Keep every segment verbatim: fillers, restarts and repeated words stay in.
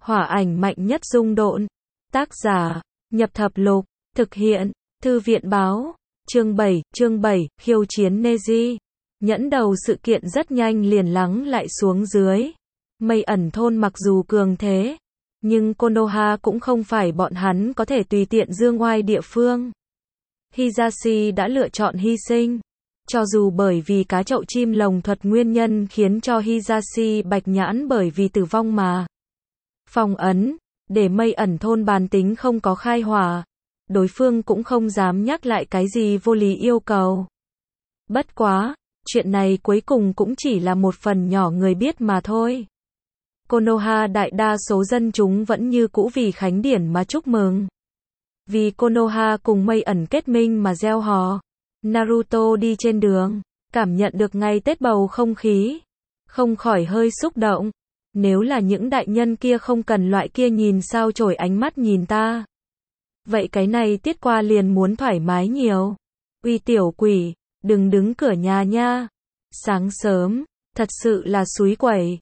Hỏa ảnh mạnh nhất dung độn. Tác giả, Nhập Thập Lục. Thực hiện, Thư viện báo. Chương bảy, chương bảy, khiêu chiến Neji. Nhẫn đầu sự kiện rất nhanh liền lắng lại xuống dưới. Mây ẩn thôn mặc dù cường thế, nhưng Konoha cũng không phải bọn hắn có thể tùy tiện dương oai địa phương. Hisashi đã lựa chọn hy sinh. Cho dù bởi vì cá chậu chim lồng thuật nguyên nhân khiến cho Hisashi bạch nhãn bởi vì tử vong mà phong ấn, để mây ẩn thôn bàn tính không có khai hỏa, đối phương cũng không dám nhắc lại cái gì vô lý yêu cầu. Bất quá, chuyện này cuối cùng cũng chỉ là một phần nhỏ người biết mà thôi. Konoha đại đa số dân chúng vẫn như cũ vì khánh điển mà chúc mừng. Vì Konoha cùng mây ẩn kết minh mà gieo hò. Naruto đi trên đường, cảm nhận được ngày Tết bầu không khí, không khỏi hơi xúc động. Nếu là những đại nhân kia không cần loại kia nhìn sao chổi ánh mắt nhìn ta, vậy cái này tiết qua liền muốn thoải mái nhiều. Uy tiểu quỷ, đừng đứng cửa nhà nha. Sáng sớm, thật sự là xúi quẩy.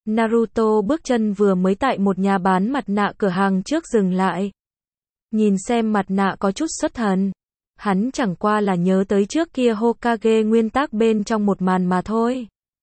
Naruto bước chân vừa mới tại một nhà bán mặt nạ cửa hàng trước dừng lại. Nhìn xem mặt nạ có chút xuất thần. Hắn chẳng qua là nhớ tới trước kia Hokage nguyên tắc bên trong một màn mà thôi.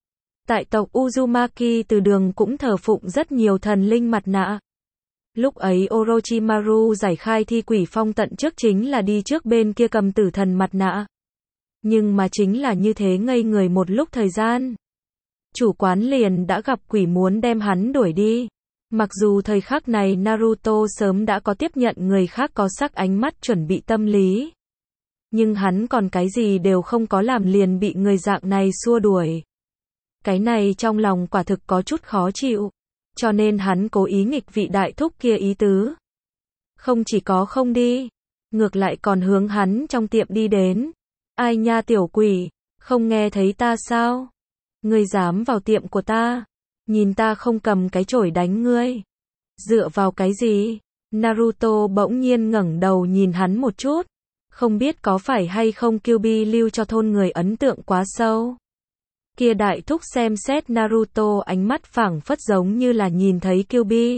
Tại tộc Uzumaki từ đường cũng thờ phụng rất nhiều thần linh mặt nạ. Lúc ấy Orochimaru giải khai thi quỷ phong tận trước chính là đi trước bên kia cầm tử thần mặt nạ. Nhưng mà chính là như thế ngây người một lúc thời gian. Chủ quán liền đã gặp quỷ muốn đem hắn đuổi đi. Mặc dù thời khắc này Naruto sớm đã có tiếp nhận người khác có sắc ánh mắt chuẩn bị tâm lý. Nhưng hắn còn cái gì đều không có làm liền bị người dạng này xua đuổi. Cái này trong lòng quả thực có chút khó chịu. Cho nên hắn cố ý nghịch vị đại thúc kia ý tứ. Không chỉ có không đi, ngược lại còn hướng hắn trong tiệm đi đến. Ai nha tiểu quỷ, không nghe thấy ta sao? Ngươi dám vào tiệm của ta, nhìn ta không cầm cái chổi đánh ngươi. Dựa vào cái gì? Naruto bỗng nhiên ngẩng đầu nhìn hắn một chút. Không biết có phải hay không Kyuubi lưu cho thôn người ấn tượng quá sâu. Kia đại thúc xem xét Naruto ánh mắt phảng phất giống như là nhìn thấy Kyuubi.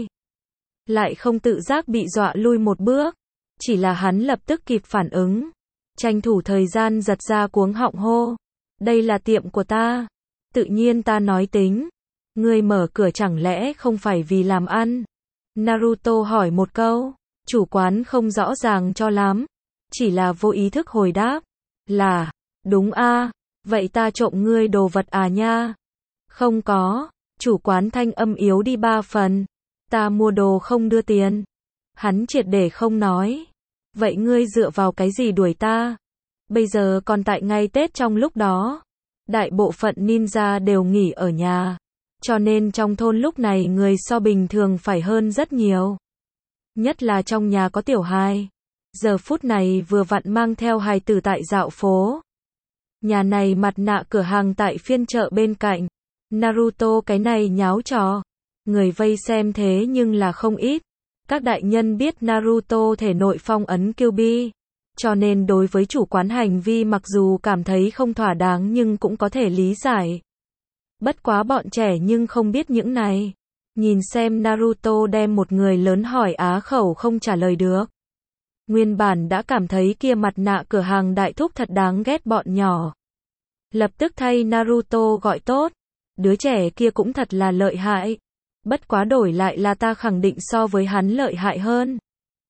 Lại không tự giác bị dọa lui một bước. Chỉ là hắn lập tức kịp phản ứng. Tranh thủ thời gian giật ra cuống họng hô. Đây là tiệm của ta. Tự nhiên ta nói tính. Ngươi mở cửa chẳng lẽ không phải vì làm ăn? Naruto hỏi một câu. Chủ quán không rõ ràng cho lắm. Chỉ là vô ý thức hồi đáp. Là, đúng a, vậy ta trộm ngươi đồ vật à nha? Không có, chủ quán thanh âm yếu đi ba phần. Ta mua đồ không đưa tiền. Hắn triệt để không nói. Vậy ngươi dựa vào cái gì đuổi ta? Bây giờ còn tại ngày Tết trong lúc đó. Đại bộ phận ninja đều nghỉ ở nhà. Cho nên trong thôn lúc này người so bình thường phải hơn rất nhiều. Nhất là trong nhà có tiểu hài. Giờ phút này vừa vặn mang theo hài tử tại dạo phố. Nhà này mặt nạ cửa hàng tại phiên chợ bên cạnh. Naruto cái này nháo trò. Người vây xem thế nhưng là không ít. Các đại nhân biết Naruto thể nội phong ấn Kyuubi. Cho nên đối với chủ quán hành vi mặc dù cảm thấy không thỏa đáng nhưng cũng có thể lý giải. Bất quá bọn trẻ nhưng không biết những này. Nhìn xem Naruto đem một người lớn hỏi á khẩu không trả lời được. Nguyên bản đã cảm thấy kia mặt nạ cửa hàng đại thúc thật đáng ghét bọn nhỏ. Lập tức thay Naruto gọi tốt. Đứa trẻ kia cũng thật là lợi hại. Bất quá đổi lại là ta khẳng định so với hắn lợi hại hơn.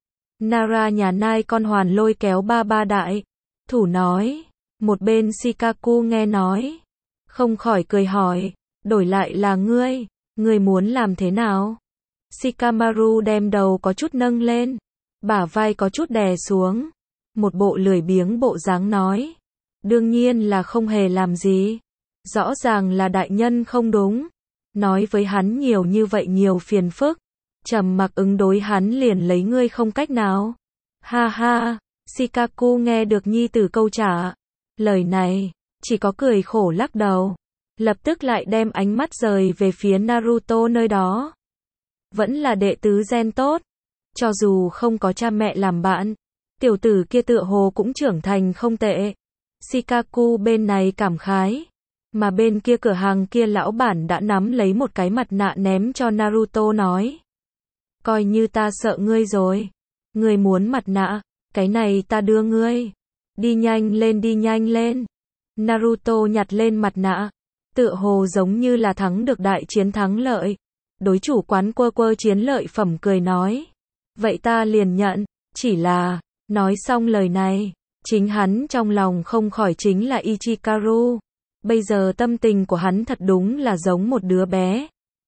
Nara nhà nai con hoàn lôi kéo ba ba đại. Thủ nói. Một bên Shikaku nghe nói. Không khỏi cười hỏi. Đổi lại là ngươi. Ngươi muốn làm thế nào? Shikamaru đem đầu có chút nâng lên. Bả vai có chút đè xuống. Một bộ lười biếng bộ dáng nói. Đương nhiên là không hề làm gì. Rõ ràng là đại nhân không đúng. Nói với hắn nhiều như vậy nhiều phiền phức. Trầm mặc ứng đối hắn liền lấy ngươi không cách nào. Ha ha, Shikaku nghe được nhi tử câu trả. Lời này, chỉ có cười khổ lắc đầu. Lập tức lại đem ánh mắt rời về phía Naruto nơi đó. Vẫn là đệ tứ gen tốt. Cho dù không có cha mẹ làm bạn, tiểu tử kia tựa hồ cũng trưởng thành không tệ. Shikaku bên này cảm khái. Mà bên kia cửa hàng kia lão bản đã nắm lấy một cái mặt nạ ném cho Naruto nói. coi như ta sợ ngươi rồi. Ngươi muốn mặt nạ, cái này ta đưa ngươi. Đi nhanh lên đi nhanh lên. Naruto nhặt lên mặt nạ, tựa hồ giống như là thắng được đại chiến thắng lợi. Đối chủ quán quơ quơ chiến lợi phẩm cười nói. Vậy ta liền nhận, chỉ là, nói xong lời này, chính hắn trong lòng không khỏi chính là Ichikaru. Bây giờ tâm tình của hắn thật đúng là giống một đứa bé.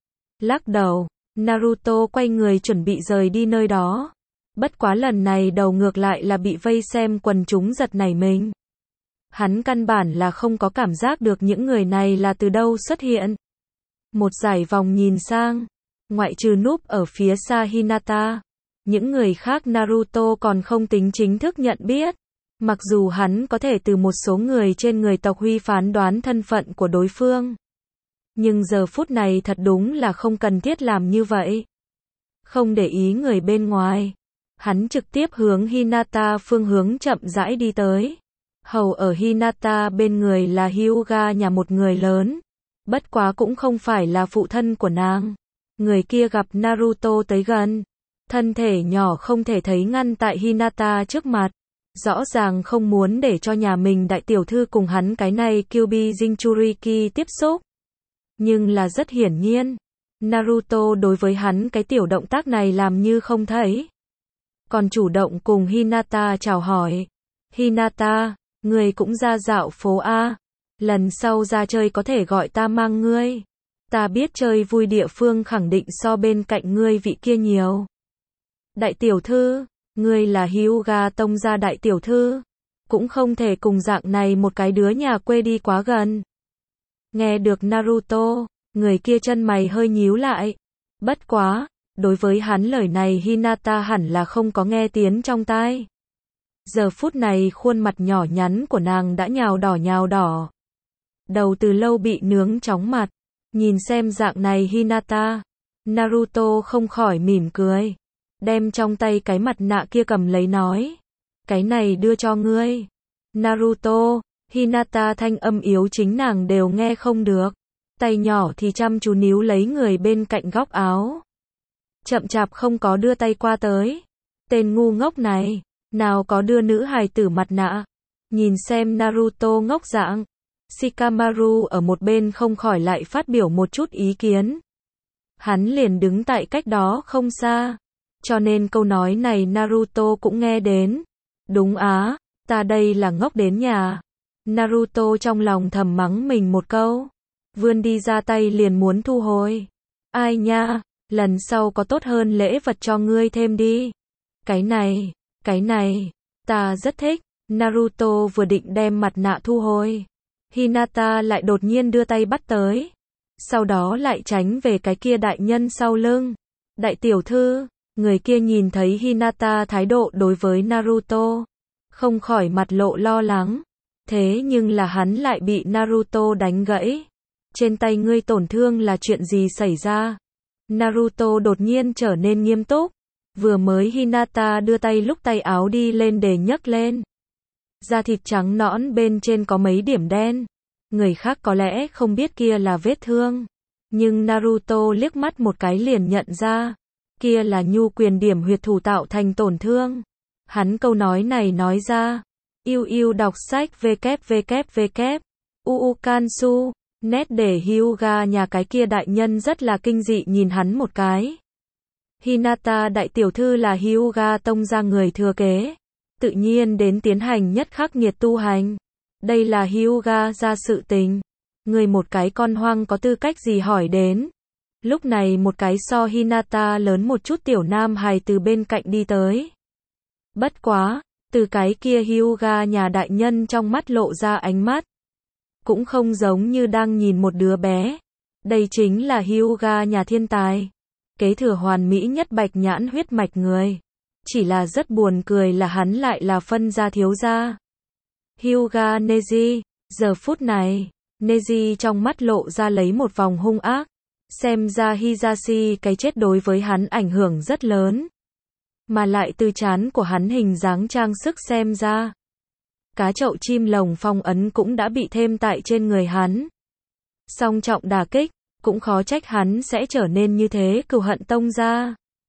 Lắc đầu, Naruto quay người chuẩn bị rời đi nơi đó. Bất quá lần này đầu ngược lại là bị vây xem quần chúng giật nảy mình. Hắn căn bản là không có cảm giác được những người này là từ đâu xuất hiện. Một dải vòng nhìn sang, ngoại trừ núp ở phía xa Hinata, những người khác Naruto còn không tính chính thức nhận biết. Mặc dù hắn có thể từ một số người trên người tộc Huy phán đoán thân phận của đối phương. Nhưng giờ phút này thật đúng là không cần thiết làm như vậy. Không để ý người bên ngoài, hắn trực tiếp hướng Hinata phương hướng chậm rãi đi tới. Hầu ở Hinata bên người là Hyuga nhà một người lớn. Bất quá cũng không phải là phụ thân của nàng. Người kia gặp Naruto tới gần. Thân thể nhỏ không thể thấy ngăn tại Hinata trước mặt. Rõ ràng không muốn để cho nhà mình đại tiểu thư cùng hắn cái này Kyuubi Jinchuriki tiếp xúc. Nhưng là rất hiển nhiên, Naruto đối với hắn cái tiểu động tác này làm như không thấy. Còn chủ động cùng Hinata chào hỏi. Hinata, người cũng ra dạo phố A. Lần sau ra chơi có thể gọi ta mang ngươi. Ta biết chơi vui địa phương khẳng định so bên cạnh ngươi vị kia nhiều. Đại tiểu thư, ngươi là Hyuga tông gia đại tiểu thư. Cũng không thể cùng dạng này một cái đứa nhà quê đi quá gần. Nghe được Naruto, người kia chân mày hơi nhíu lại. Bất quá, đối với hắn lời này Hinata hẳn là không có nghe tiếng trong tai. Giờ phút này khuôn mặt nhỏ nhắn của nàng đã nhào đỏ nhào đỏ. Đầu từ lâu bị nướng chóng mặt. Nhìn xem dạng này Hinata, Naruto không khỏi mỉm cười. Đem trong tay cái mặt nạ kia cầm lấy nói. Cái này đưa cho ngươi. Naruto, Hinata thanh âm yếu chính nàng đều nghe không được. Tay nhỏ thì chăm chú níu lấy người bên cạnh góc áo. Chậm chạp không có đưa tay qua tới. Tên ngu ngốc này, nào có đưa nữ hài tử mặt nạ. Nhìn xem Naruto ngốc dạng. Shikamaru ở một bên không khỏi lại phát biểu một chút ý kiến. Hắn liền đứng tại cách đó không xa. Cho nên câu nói này Naruto cũng nghe đến. Đúng á, ta đây là ngốc đến nhà. Naruto trong lòng thầm mắng mình một câu. Vươn đi ra tay liền muốn thu hồi. Ai nha, lần sau có tốt hơn lễ vật cho ngươi thêm đi. Cái này, cái này, ta rất thích. Naruto vừa định đem mặt nạ thu hồi. Hinata lại đột nhiên đưa tay bắt tới. Sau đó lại tránh về cái kia đại nhân sau lưng. Đại tiểu thư, người kia nhìn thấy Hinata thái độ đối với Naruto. Không khỏi mặt lộ lo lắng. Thế nhưng là hắn lại bị Naruto đánh gãy. Trên tay ngươi tổn thương là chuyện gì xảy ra? Naruto đột nhiên trở nên nghiêm túc. Vừa mới Hinata đưa tay lúc tay áo đi lên để nhấc lên. Da thịt trắng nõn bên trên có mấy điểm đen. Người khác có lẽ không biết kia là vết thương. Nhưng Naruto liếc mắt một cái liền nhận ra. Kia là nhu quyền điểm huyệt thủ tạo thành tổn thương. Hắn câu nói này nói ra. Yêu yêu đọc sách www. Uukansu. Nét để Hyuga nhà cái kia đại nhân rất là kinh dị nhìn hắn một cái. Hinata đại tiểu thư là Hyuga tông gia người thừa kế. Tự nhiên đến tiến hành nhất khắc nghiệt tu hành. Đây là Hyuga ra sự tình. Người một cái con hoang có tư cách gì hỏi đến. Lúc này một cái so Hinata lớn một chút tiểu nam hài từ bên cạnh đi tới. Bất quá, từ cái kia Hyuga nhà đại nhân trong mắt lộ ra ánh mắt. Cũng không giống như đang nhìn một đứa bé. Đây chính là Hyuga nhà thiên tài. Kế thừa hoàn mỹ nhất bạch nhãn huyết mạch người. Chỉ là rất buồn cười là hắn lại là phân gia thiếu gia. Hyuga Neji, giờ phút này, Neji trong mắt lộ ra lấy một vòng hung ác. Xem ra Hisashi cái chết đối với hắn ảnh hưởng rất lớn. Mà lại từ trán của hắn hình dáng trang sức xem ra. Cá chậu chim lồng phong ấn cũng đã bị thêm tại trên người hắn. Song trọng đả kích, cũng khó trách hắn sẽ trở nên như thế cừu hận tông gia.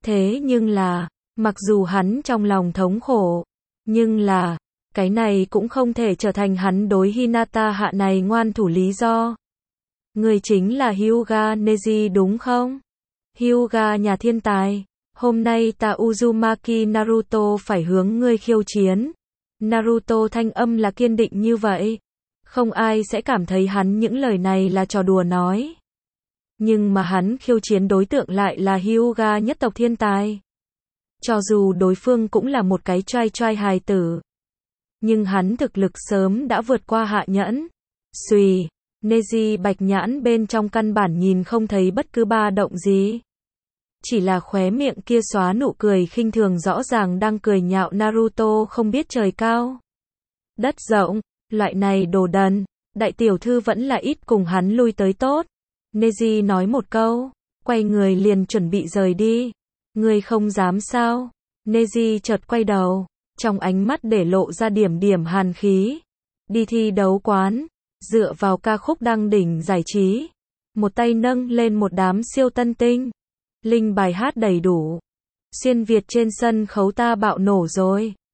Thế nhưng là, mặc dù hắn trong lòng thống khổ, nhưng là, cái này cũng không thể trở thành hắn đối Hinata hạ này ngoan thủ lý do. Người chính là Hyuga Neji đúng không? Hyuga nhà thiên tài, hôm nay ta Uzumaki Naruto phải hướng ngươi khiêu chiến. Naruto thanh âm là kiên định như vậy. Không ai sẽ cảm thấy hắn những lời này là trò đùa nói. Nhưng mà hắn khiêu chiến đối tượng lại là Hyuga nhất tộc thiên tài. Cho dù đối phương cũng là một cái trai trai hài tử. Nhưng hắn thực lực sớm đã vượt qua Hạ Nhẫn. Xùy, Neji bạch nhãn bên trong căn bản nhìn không thấy bất cứ ba động gì. Chỉ là khóe miệng kia xóa nụ cười khinh thường rõ ràng đang cười nhạo Naruto không biết trời cao. Đất rộng, loại này đồ đần, đại tiểu thư vẫn là ít cùng hắn lui tới tốt. Neji nói một câu, quay người liền chuẩn bị rời đi. Ngươi không dám sao? Neji chợt quay đầu, trong ánh mắt để lộ ra điểm điểm hàn khí. Đi thi đấu quán, dựa vào ca khúc đăng đỉnh giải trí, một tay nâng lên một đám siêu tân tinh. Linh bài hát đầy đủ. Xuyên Việt trên sân khấu ta bạo nổ rồi.